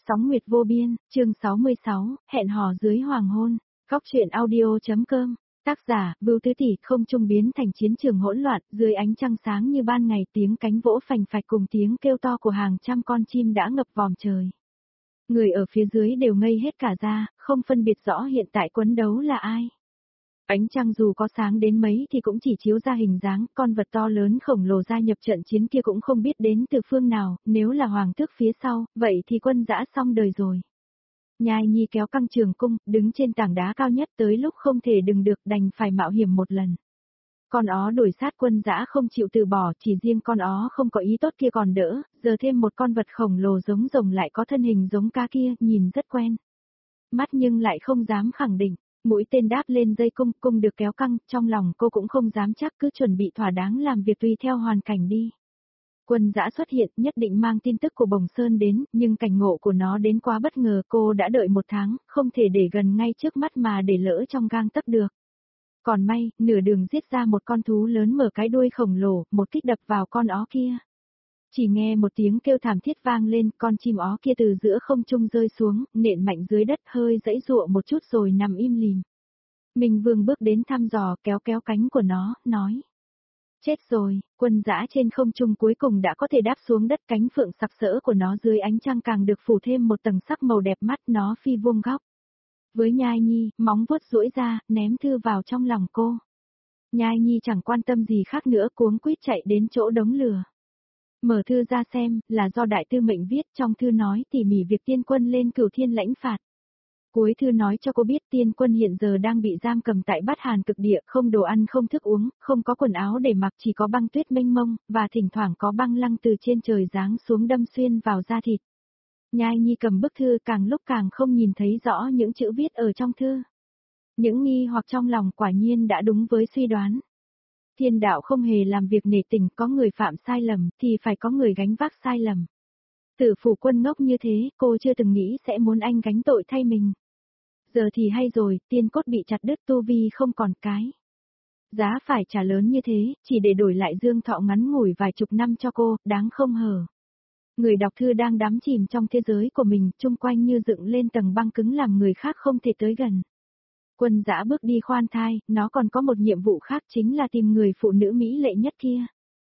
Sóng Nguyệt Vô Biên, chương 66, hẹn hò dưới hoàng hôn, góc truyện audio.com, tác giả, Bưu Tứ Tỷ. Không trung biến thành chiến trường hỗn loạn, dưới ánh trăng sáng như ban ngày, tiếng cánh vỗ phành phạch cùng tiếng kêu to của hàng trăm con chim đã ngập vòm trời. Người ở phía dưới đều ngây hết cả ra, không phân biệt rõ hiện tại quấn đấu là ai. Ánh trăng dù có sáng đến mấy thì cũng chỉ chiếu ra hình dáng, con vật to lớn khổng lồ gia nhập trận chiến kia cũng không biết đến từ phương nào, nếu là hoàng tước phía sau, vậy thì quân dã xong đời rồi. Nhai Nhi kéo căng trường cung, đứng trên tảng đá cao nhất, tới lúc không thể đừng được đành phải mạo hiểm một lần. Con ó đuổi sát quân dã không chịu từ bỏ, chỉ riêng con ó không có ý tốt kia còn đỡ, giờ thêm một con vật khổng lồ giống rồng lại có thân hình giống cá kia, nhìn rất quen. Mắt nhưng lại không dám khẳng định. Mũi tên đáp lên dây cung, cung được kéo căng, trong lòng cô cũng không dám chắc, cứ chuẩn bị thỏa đáng làm việc tùy theo hoàn cảnh đi. Quân dã xuất hiện, nhất định mang tin tức của Bồng Sơn đến, nhưng cảnh ngộ của nó đến quá bất ngờ, cô đã đợi một tháng, không thể để gần ngay trước mắt mà để lỡ trong gang tấc được. Còn may, nửa đường giết ra một con thú lớn mở cái đuôi khổng lồ, một kích đập vào con ó kia. Chỉ nghe một tiếng kêu thảm thiết vang lên, con chim ó kia từ giữa không trung rơi xuống, nện mạnh dưới đất, hơi giãy giụa một chút rồi nằm im lìm. Minh Vương bước đến thăm dò, kéo kéo cánh của nó, nói. Chết rồi, quân dã trên không trung cuối cùng đã có thể đáp xuống đất, cánh phượng sặc sỡ của nó dưới ánh trăng càng được phủ thêm một tầng sắc màu đẹp mắt, nó phi vuông góc. Với Nhai Nhi, móng vuốt duỗi ra, ném thư vào trong lòng cô. Nhai Nhi chẳng quan tâm gì khác nữa, cuống quýt chạy đến chỗ đống lửa. Mở thư ra xem, là do đại tư mệnh viết, trong thư nói tỉ mỉ việc tiên quân lên Cửu Thiên lãnh phạt. Cuối thư nói cho cô biết tiên quân hiện giờ đang bị giam cầm tại Bát Hàn cực địa, không đồ ăn không thức uống, không có quần áo để mặc, chỉ có băng tuyết mênh mông, và thỉnh thoảng có băng lăng từ trên trời giáng xuống đâm xuyên vào da thịt. Nhai Nhi cầm bức thư, càng lúc càng không nhìn thấy rõ những chữ viết ở trong thư. Những nghi hoặc trong lòng quả nhiên đã đúng với suy đoán. Thiên đạo không hề làm việc nể tình, có người phạm sai lầm, thì phải có người gánh vác sai lầm. Tử Phủ Quân ngốc như thế, cô chưa từng nghĩ sẽ muốn anh gánh tội thay mình. Giờ thì hay rồi, tiên cốt bị chặt đứt, tu vi không còn cái. Giá phải trả lớn như thế, chỉ để đổi lại dương thọ ngắn ngủi vài chục năm cho cô, đáng không hở. Người đọc thư đang đắm chìm trong thế giới của mình, chung quanh như dựng lên tầng băng cứng làm người khác không thể tới gần. Quân dã bước đi khoan thai, nó còn có một nhiệm vụ khác, chính là tìm người phụ nữ mỹ lệ nhất kia.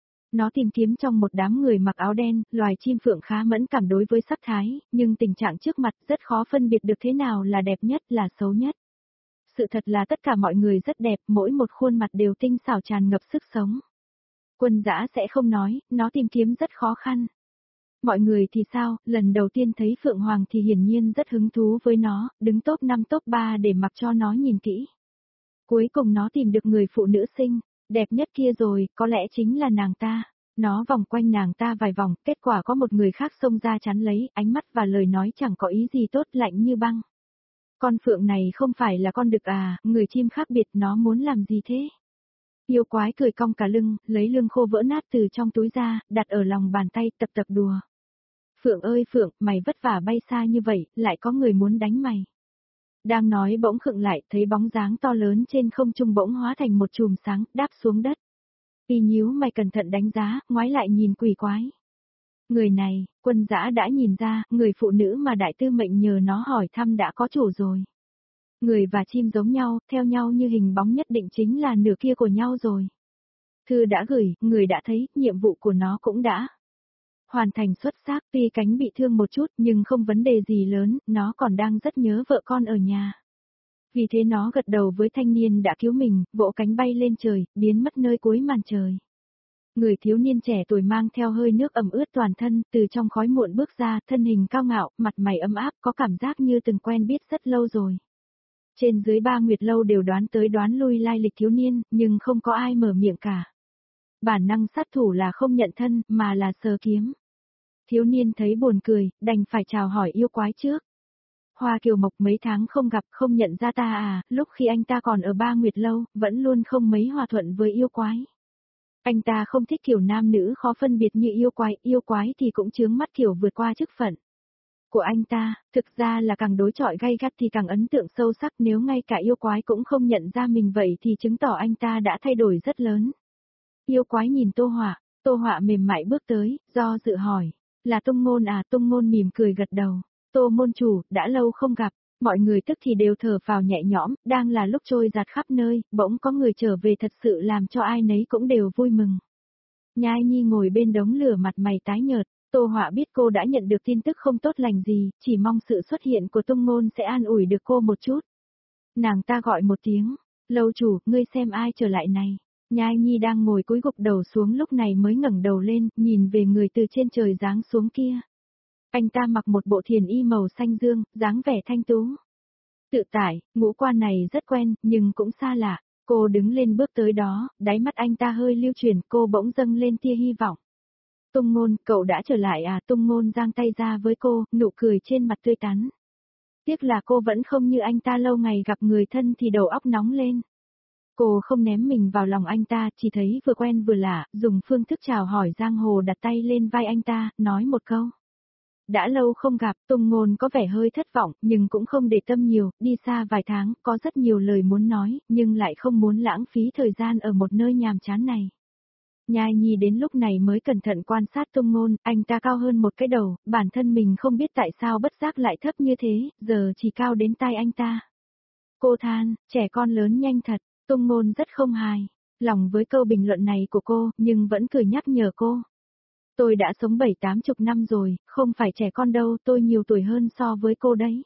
Nó tìm kiếm trong một đám người mặc áo đen, loài chim phượng khá mẫn cảm đối với sắc thái, nhưng tình trạng trước mặt rất khó phân biệt được thế nào là đẹp nhất, là xấu nhất. Sự thật là tất cả mọi người rất đẹp, mỗi một khuôn mặt đều tinh xảo tràn ngập sức sống. Quân dã sẽ không nói, nó tìm kiếm rất khó khăn. Mọi người thì sao, lần đầu tiên thấy Phượng Hoàng thì hiển nhiên rất hứng thú với nó, đứng top 5 top 3 để mặc cho nó nhìn kỹ. Cuối cùng nó tìm được người phụ nữ xinh, đẹp nhất kia rồi, có lẽ chính là nàng ta. Nó vòng quanh nàng ta vài vòng, kết quả có một người khác xông ra chắn lấy, ánh mắt và lời nói chẳng có ý gì tốt, lạnh như băng. Con phượng này không phải là con đực à, người chim khác biệt, nó muốn làm gì thế? Yêu quái cười cong cả lưng, lấy lương khô vỡ nát từ trong túi ra, đặt ở lòng bàn tay, tập tập đùa. Phượng ơi Phượng, mày vất vả bay xa như vậy, lại có người muốn đánh mày. Đang nói bỗng khựng lại, thấy bóng dáng to lớn trên không trung bỗng hóa thành một chùm sáng, đáp xuống đất. Y nhíu mày cẩn thận đánh giá, ngoái lại nhìn quỷ quái. Người này, quân dã đã nhìn ra, người phụ nữ mà đại tư mệnh nhờ nó hỏi thăm đã có chủ rồi. Người và chim giống nhau, theo nhau như hình bóng, nhất định chính là nửa kia của nhau rồi. Thư đã gửi, người đã thấy, nhiệm vụ của nó cũng đã hoàn thành xuất sắc, tuy cánh bị thương một chút nhưng không vấn đề gì lớn, nó còn đang rất nhớ vợ con ở nhà. Vì thế nó gật đầu với thanh niên đã cứu mình, vỗ cánh bay lên trời, biến mất nơi cuối màn trời. Người thiếu niên trẻ tuổi mang theo hơi nước ẩm ướt toàn thân, từ trong khói muộn bước ra, thân hình cao ngạo, mặt mày ấm áp, có cảm giác như từng quen biết rất lâu rồi. Trên dưới 3 nguyệt lâu đều đoán tới đoán lui lai lịch thiếu niên, nhưng không có ai mở miệng cả. Bản năng sát thủ là không nhận thân, mà là sờ kiếm. Thiếu niên thấy buồn cười, đành phải chào hỏi yêu quái trước. Hoa Kiều Mộc mấy tháng không gặp, không nhận ra ta à, lúc khi anh ta còn ở 3 nguyệt lâu, vẫn luôn không mấy hòa thuận với yêu quái. Anh ta không thích kiểu nam nữ khó phân biệt như yêu quái thì cũng chướng mắt kiểu vượt qua chức phận của anh ta, thực ra là càng đối chọi gay gắt thì càng ấn tượng sâu sắc, nếu ngay cả yêu quái cũng không nhận ra mình vậy thì chứng tỏ anh ta đã thay đổi rất lớn. Yêu quái nhìn Tô Họa mềm mại bước tới, do dự hỏi, là Tung Ngôn à, Tung Ngôn mỉm cười gật đầu. Tô môn chủ, đã lâu không gặp. Mọi người tức thì đều thở phào nhẹ nhõm, đang là lúc trôi giạt khắp nơi, bỗng có người trở về thật sự làm cho ai nấy cũng đều vui mừng. Nhai Nhi ngồi bên đống lửa mặt mày tái nhợt, Tô Họa biết cô đã nhận được tin tức không tốt lành gì, chỉ mong sự xuất hiện của Tung Ngôn sẽ an ủi được cô một chút. Nàng ta gọi một tiếng, lâu chủ, ngươi xem ai trở lại này. Nhai Nhi đang ngồi cúi gục đầu xuống lúc này mới ngẩng đầu lên, nhìn về người từ trên trời giáng xuống kia. Anh ta mặc một bộ thiền y màu xanh dương, dáng vẻ thanh tú. Tự tải, ngũ quan này rất quen, nhưng cũng xa lạ. Cô đứng lên bước tới đó, đáy mắt anh ta hơi lưu chuyển, cô bỗng dâng lên tia hy vọng. Tung Ngôn, cậu đã trở lại à? Tung Ngôn giang tay ra với cô, nụ cười trên mặt tươi tắn. Tiếc là cô vẫn không như anh ta, lâu ngày gặp người thân thì đầu óc nóng lên. Cô không ném mình vào lòng anh ta, chỉ thấy vừa quen vừa lạ, dùng phương thức chào hỏi giang hồ, đặt tay lên vai anh ta, nói một câu. Đã lâu không gặp, Tung Ngôn có vẻ hơi thất vọng, nhưng cũng không để tâm nhiều, đi xa vài tháng, có rất nhiều lời muốn nói, nhưng lại không muốn lãng phí thời gian ở một nơi nhàm chán này. Nhai Nhi đến lúc này mới cẩn thận quan sát Tung Ngôn, anh ta cao hơn một cái đầu, bản thân mình không biết tại sao bất giác lại thấp như thế, giờ chỉ cao đến tai anh ta. Cô than, trẻ con lớn nhanh thật, Tung Ngôn rất không hài lòng với câu bình luận này của cô, nhưng vẫn cười nhắc nhở cô. Tôi đã sống 7-80 năm rồi, không phải trẻ con đâu, tôi nhiều tuổi hơn so với cô đấy.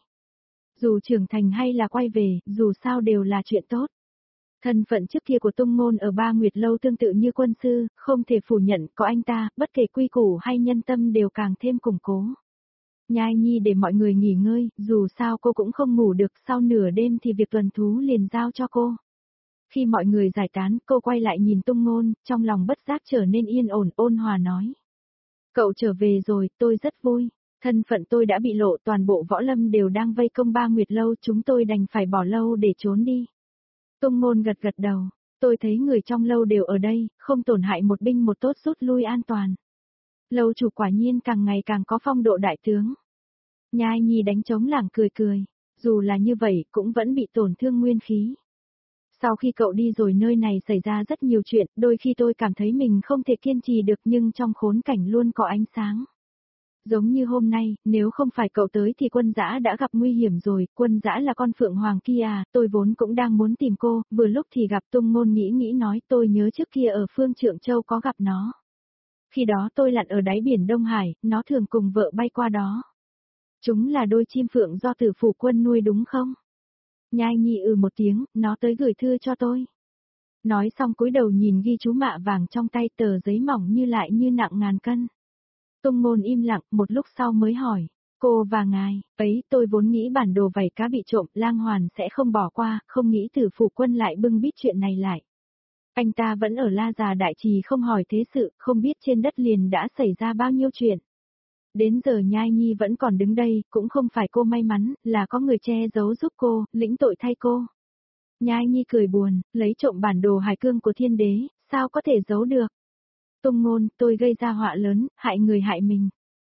Dù trưởng thành hay là quay về, dù sao đều là chuyện tốt. Thân phận trước kia của Tung Ngôn ở Ba Nguyệt Lâu tương tự như quân sư, không thể phủ nhận, có anh ta, bất kể quy củ hay nhân tâm đều càng thêm củng cố. Nhai Nhi để mọi người nghỉ ngơi, dù sao cô cũng không ngủ được, sau nửa đêm thì việc tuần thú liền giao cho cô. Khi mọi người giải tán, cô quay lại nhìn Tung Ngôn, trong lòng bất giác trở nên yên ổn, ôn hòa nói. Cậu trở về rồi, tôi rất vui. Thân phận tôi đã bị lộ, toàn bộ võ lâm đều đang vây công Ba Nguyệt Lâu, chúng tôi đành phải bỏ lâu để trốn đi. Tung Ngôn gật gật đầu, tôi thấy người trong lâu đều ở đây, không tổn hại một binh một tốt, rút lui an toàn. Lâu chủ quả nhiên càng ngày càng có phong độ đại tướng. Nhai Nhi đánh trống lảng cười cười, dù là như vậy cũng vẫn bị tổn thương nguyên khí. Sau khi cậu đi rồi nơi này xảy ra rất nhiều chuyện, đôi khi tôi cảm thấy mình không thể kiên trì được, nhưng trong khốn cảnh luôn có ánh sáng. Giống như hôm nay, nếu không phải cậu tới thì Quân Dã đã gặp nguy hiểm rồi. Quân Dã là con phượng hoàng kia à, tôi vốn cũng đang muốn tìm cô, vừa lúc thì gặp Tung Ngôn, nghĩ nói tôi nhớ trước kia ở Phương Trượng Châu có gặp nó. Khi đó tôi lặn ở đáy biển Đông Hải, nó thường cùng vợ bay qua đó. Chúng là đôi chim phượng do Tử Phủ Quân nuôi đúng không? Nhai Nhi một tiếng, nó tới gửi thư cho tôi. Nói xong cúi đầu nhìn ghi chú mạ vàng trong tay, tờ giấy mỏng như lại như nặng ngàn cân. Tung Ngôn im lặng, một lúc sau mới hỏi, cô và ngài, ấy, tôi vốn nghĩ bản đồ vảy cá bị trộm, Lang Hoàn sẽ không bỏ qua, không nghĩ Tử Phủ Quân lại bưng bít chuyện này lại. Anh ta vẫn ở La Già Đại Trì không hỏi thế sự, không biết trên đất liền đã xảy ra bao nhiêu chuyện. Đến giờ Nhai Nhi vẫn còn đứng đây, cũng không phải cô may mắn, là có người che giấu giúp cô, lĩnh tội thay cô. Nhai Nhi cười buồn, lấy trộm bản đồ hải cương của thiên đế, sao có thể giấu được. Tung Ngôn, tôi gây ra họa lớn, hại người hại mình.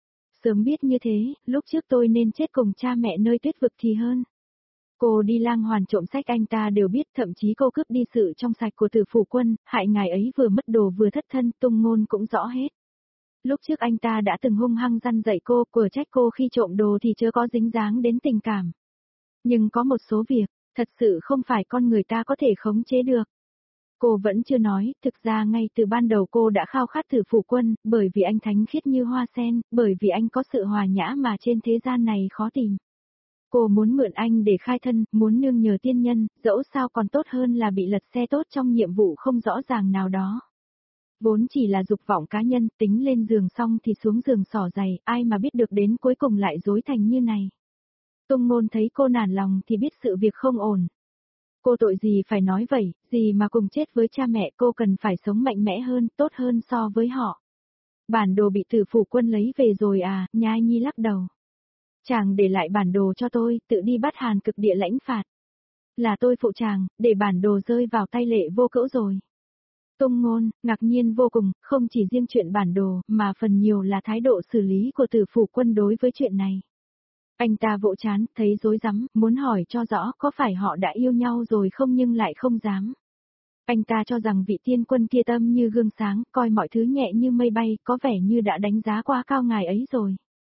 Sớm biết như thế, lúc trước tôi nên chết cùng cha mẹ nơi tuyết vực thì hơn. Cô đi Lang Hoàn trộm sách anh ta đều biết, thậm chí cô cướp đi sự trong sạch của Tử Phủ Quân, hại ngài ấy vừa mất đồ vừa thất thân, Tung Ngôn cũng rõ hết. Lúc trước anh ta đã từng hung hăng răn dạy cô, cửa trách cô khi trộm đồ thì chớ có dính dáng đến tình cảm. Nhưng có một số việc, thật sự không phải con người ta có thể khống chế được. Cô vẫn chưa nói, thực ra ngay từ ban đầu cô đã khao khát Tử Phủ Quân, bởi vì anh thánh khiết như hoa sen, bởi vì anh có sự hòa nhã mà trên thế gian này khó tìm. Cô muốn mượn anh để khai thân, muốn nương nhờ tiên nhân, dẫu sao còn tốt hơn là bị lật xe tốt trong nhiệm vụ không rõ ràng nào đó. Vốn chỉ là dục vọng cá nhân, tính lên giường xong thì xuống giường xỏ giày, ai mà biết được đến cuối cùng lại dối thành như này. Tung Ngôn thấy cô nản lòng thì biết sự việc không ổn. Cô tội gì phải nói vậy, gì mà cùng chết với cha mẹ, cô cần phải sống mạnh mẽ hơn, tốt hơn so với họ. Bản đồ bị Tử Phủ Quân lấy về rồi à, Nhai Nhi lắc đầu. Chàng để lại bản đồ cho tôi, tự đi bắt Hàn Cực Địa lãnh phạt. Là tôi phụ chàng, để bản đồ rơi vào tay Lệ Vô Cữu rồi. Tung Ngôn, ngạc nhiên vô cùng, không chỉ riêng chuyện bản đồ, mà phần nhiều là thái độ xử lý của Tử Phủ Quân đối với chuyện này. Anh ta vỗ chán, thấy rối rắm, muốn hỏi cho rõ có phải họ đã yêu nhau rồi không nhưng lại không dám. Anh ta cho rằng vị tiên quân kia tâm như gương sáng, coi mọi thứ nhẹ như mây bay, có vẻ như đã đánh giá quá cao ngài ấy rồi.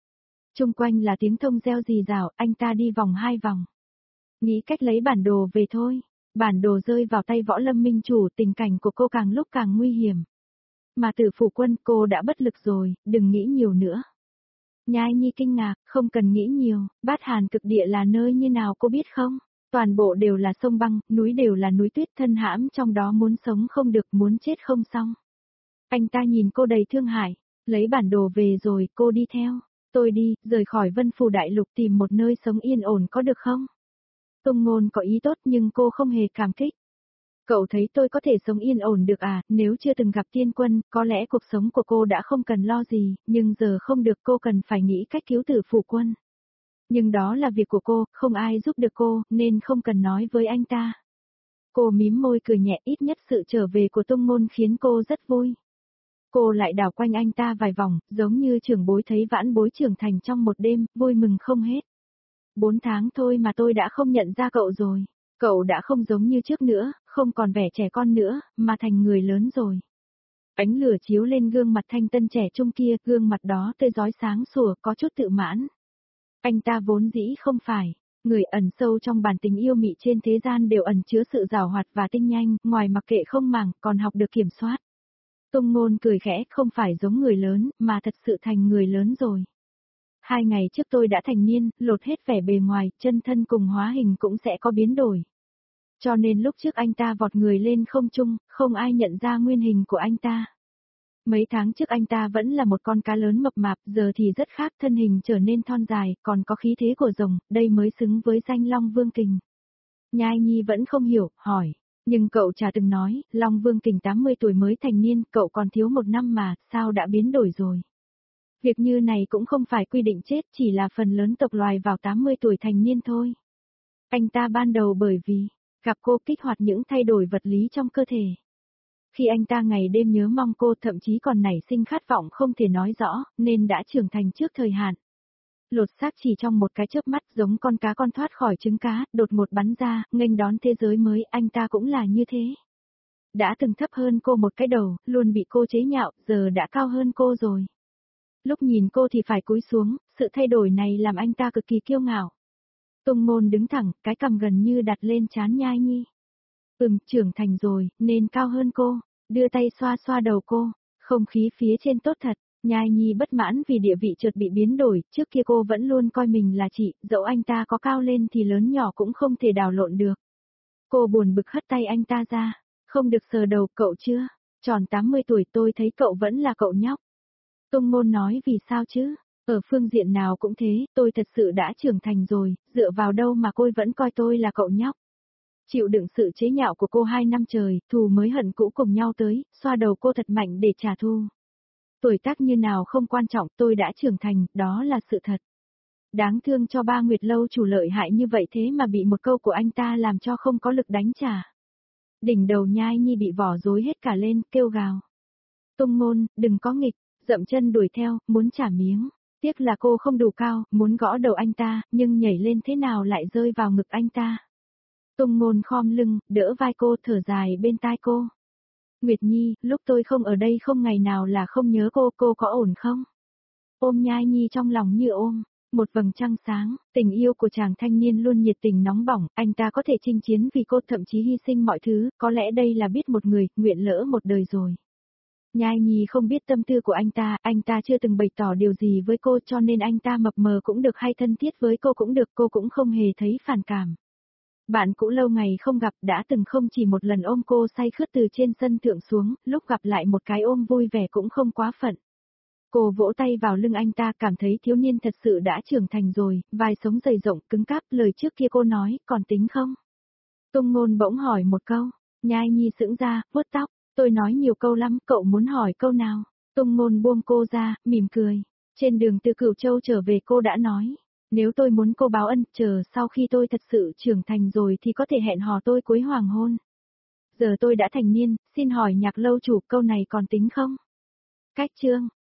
Chung quanh là tiếng thông reo rì rào, anh ta đi vòng 2 vòng. Nghĩ cách lấy bản đồ về thôi. Bản đồ rơi vào tay Võ Lâm Minh Chủ, tình cảnh của cô càng lúc càng nguy hiểm. Mà Tử Phủ Quân, cô đã bất lực rồi, đừng nghĩ nhiều nữa. Nhai Nhi kinh ngạc, không cần nghĩ nhiều, Bát Hàn cực địa là nơi như nào cô biết không? Toàn bộ đều là sông băng, núi đều là núi tuyết, thân hãm trong đó, muốn sống không được, muốn chết không xong. Anh ta nhìn cô đầy thương hại, lấy bản đồ về rồi, cô đi theo. Tôi đi, rời khỏi Vân Phủ Đại Lục tìm một nơi sống yên ổn có được không? Tung Ngôn có ý tốt nhưng cô không hề cảm kích. Cậu thấy tôi có thể sống yên ổn được à, nếu chưa từng gặp tiên quân, có lẽ cuộc sống của cô đã không cần lo gì, nhưng giờ không được, cô cần phải nghĩ cách cứu Tử Phủ Quân. Nhưng đó là việc của cô, không ai giúp được cô, nên không cần nói với anh ta. Cô mím môi cười nhẹ, ít nhất sự trở về của Tung Ngôn khiến cô rất vui. Cô lại đảo quanh anh ta vài vòng, giống như trưởng bối thấy vãn bối trưởng thành trong một đêm, vui mừng không hết. 4 tháng thôi mà tôi đã không nhận ra cậu rồi. Cậu đã không giống như trước nữa, không còn vẻ trẻ con nữa, mà thành người lớn rồi. Ánh lửa chiếu lên gương mặt thanh tân trẻ trung kia, gương mặt đó tươi rói sáng sủa, có chút tự mãn. Anh ta vốn dĩ không phải. Người ẩn sâu trong bản tình yêu mị trên thế gian đều ẩn chứa sự giàu hoạt và tinh nhanh, ngoài mặc kệ không màng, còn học được kiểm soát. Tung Ngôn cười khẽ, không phải giống người lớn, mà thật sự thành người lớn rồi. 2 ngày trước tôi đã thành niên, lột hết vẻ bề ngoài, chân thân cùng hóa hình cũng sẽ có biến đổi. Cho nên lúc trước anh ta vọt người lên không trung, không ai nhận ra nguyên hình của anh ta. Mấy tháng trước anh ta vẫn là một con cá lớn mập mạp, giờ thì rất khác, thân hình trở nên thon dài, còn có khí thế của rồng, đây mới xứng với danh Long Vương Kình. Nhai Nhi vẫn không hiểu, hỏi. Nhưng cậu chả từng nói, Long Vương Kình 80 tuổi mới thành niên, cậu còn thiếu 1 năm mà, sao đã biến đổi rồi? Việc như này cũng không phải quy định chết, chỉ là phần lớn tộc loài vào 80 tuổi thành niên thôi. Anh ta ban đầu bởi vì gặp cô kích hoạt những thay đổi vật lý trong cơ thể. Khi anh ta ngày đêm nhớ mong cô, thậm chí còn nảy sinh khát vọng không thể nói rõ, nên đã trưởng thành trước thời hạn. Lột xác chỉ trong một cái chớp mắt, giống con cá con thoát khỏi trứng cá, đột ngột bắn ra, nghênh đón thế giới mới, anh ta cũng là như thế. Đã từng thấp hơn cô một cái đầu, luôn bị cô chế nhạo, giờ đã cao hơn cô rồi. Lúc nhìn cô thì phải cúi xuống, sự thay đổi này làm anh ta cực kỳ kiêu ngạo. Tung Ngôn đứng thẳng, cái cằm gần như đặt lên trán Nhai Nhi. Trưởng thành rồi, nên cao hơn cô, đưa tay xoa xoa đầu cô, không khí phía trên tốt thật. Nhai Nhi bất mãn vì địa vị chợt bị biến đổi, trước kia cô vẫn luôn coi mình là chị, dẫu anh ta có cao lên thì lớn nhỏ cũng không thể đảo lộn được. Cô buồn bực hất tay anh ta ra, không được sờ đầu cậu chưa, tròn 80 tuổi tôi thấy cậu vẫn là cậu nhóc. Tung Ngôn nói vì sao chứ, ở phương diện nào cũng thế, tôi thật sự đã trưởng thành rồi, dựa vào đâu mà cô vẫn coi tôi là cậu nhóc. Chịu đựng sự chế nhạo của cô 2 năm trời, thù mới hận cũ cùng nhau tới, xoa đầu cô thật mạnh để trả thù. Tuổi tác như nào không quan trọng, tôi đã trưởng thành, đó là sự thật. Đáng thương cho Ba Nguyệt Lâu chủ lợi hại như vậy thế mà bị một câu của anh ta làm cho không có lực đánh trả. Đỉnh đầu Nhai Nhi bị vỏ rối hết cả lên, kêu gào. Tung Ngôn, đừng có nghịch, dậm chân đuổi theo, muốn trả miếng. Tiếc là cô không đủ cao, muốn gõ đầu anh ta, nhưng nhảy lên thế nào lại rơi vào ngực anh ta. Tung Ngôn khom lưng, đỡ vai cô, thở dài bên tai cô. Nguyệt Nhi, lúc tôi không ở đây không ngày nào là không nhớ cô có ổn không? Ôm Nhai Nhi trong lòng như ôm một vầng trăng sáng, tình yêu của chàng thanh niên luôn nhiệt tình nóng bỏng, anh ta có thể chinh chiến vì cô, thậm chí hy sinh mọi thứ, có lẽ đây là biết một người, nguyện lỡ một đời rồi. Nhai Nhi không biết tâm tư của anh ta chưa từng bày tỏ điều gì với cô, cho nên anh ta mập mờ cũng được hay thân thiết với cô cũng được, cô cũng không hề thấy phản cảm. Bạn cũ lâu ngày không gặp, đã từng không chỉ một lần ôm cô say khướt từ trên sân thượng xuống, lúc gặp lại một cái ôm vui vẻ cũng không quá phận. Cô vỗ tay vào lưng anh ta, cảm thấy thiếu niên thật sự đã trưởng thành rồi, vai sống dày rộng cứng cáp, lời trước kia cô nói, còn tính không? Tung Ngôn bỗng hỏi một câu, Nhai Nhi sững ra, vuốt tóc, tôi nói nhiều câu lắm, cậu muốn hỏi câu nào? Tung Ngôn buông cô ra, mỉm cười, trên đường từ Cửu Châu trở về cô đã nói. Nếu tôi muốn cô báo ân, chờ sau khi tôi thật sự trưởng thành rồi thì có thể hẹn hò tôi cuối hoàng hôn. Giờ tôi đã thành niên, xin hỏi Nhạc lâu chủ câu này còn tính không? Cách chương